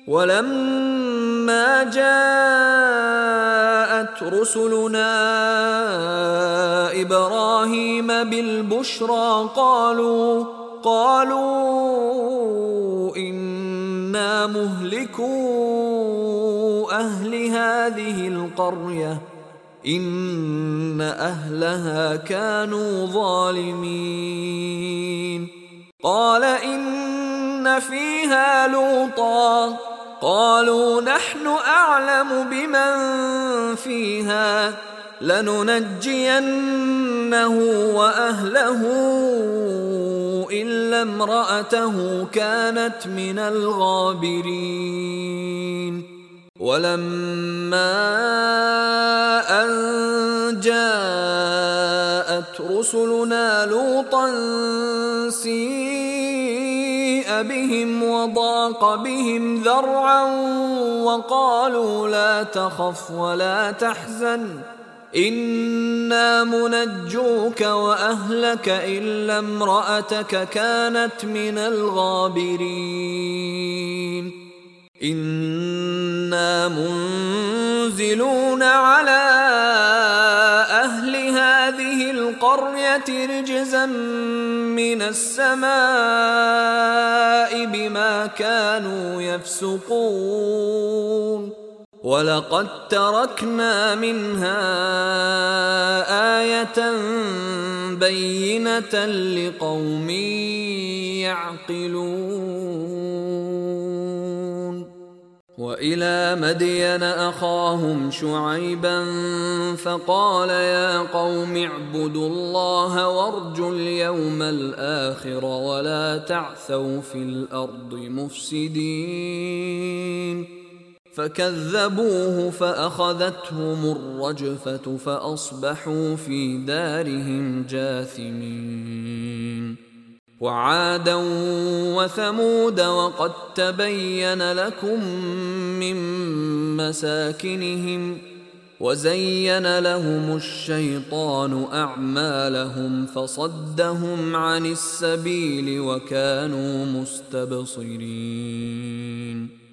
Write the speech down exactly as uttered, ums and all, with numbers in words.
ولما جاءت رسلنا إبراهيم بالبشرى قالوا قالوا إنا مهلكو أهل هذه القرية إن أهلها كانوا ظالمين. قال إن فيها لوطا قالوا نحن أعلم بمن فيها لننجينه وأهله إلا امرأته كانت من الغابرين. ولما أن جاءت رسلنا لوطا سيء بهم وضاق بهم ذرعا وقالوا لا تخف ولا تحزن إنا منجوك وأهلك إلا امرأتك كانت من الغابرين. إنا منزلون على أهل هذه القرية رجزا من السماء بما كانوا يفسقون. ولقد تركنا منها آية بينة لقوم يعقلون. وإلى مدين أخاهم شعيبا فقال يا قوم اعبدوا الله وارجوا اليوم الآخر ولا تعثوا في الأرض مفسدين. فكذبوه فأخذتهم الرجفة فأصبحوا في دارهم جاثمين. وعادا وثمود وقد تبين لكم من مساكنهم وزين لهم الشيطان أعمالهم فصدهم عن السبيل وكانوا مستبصرين.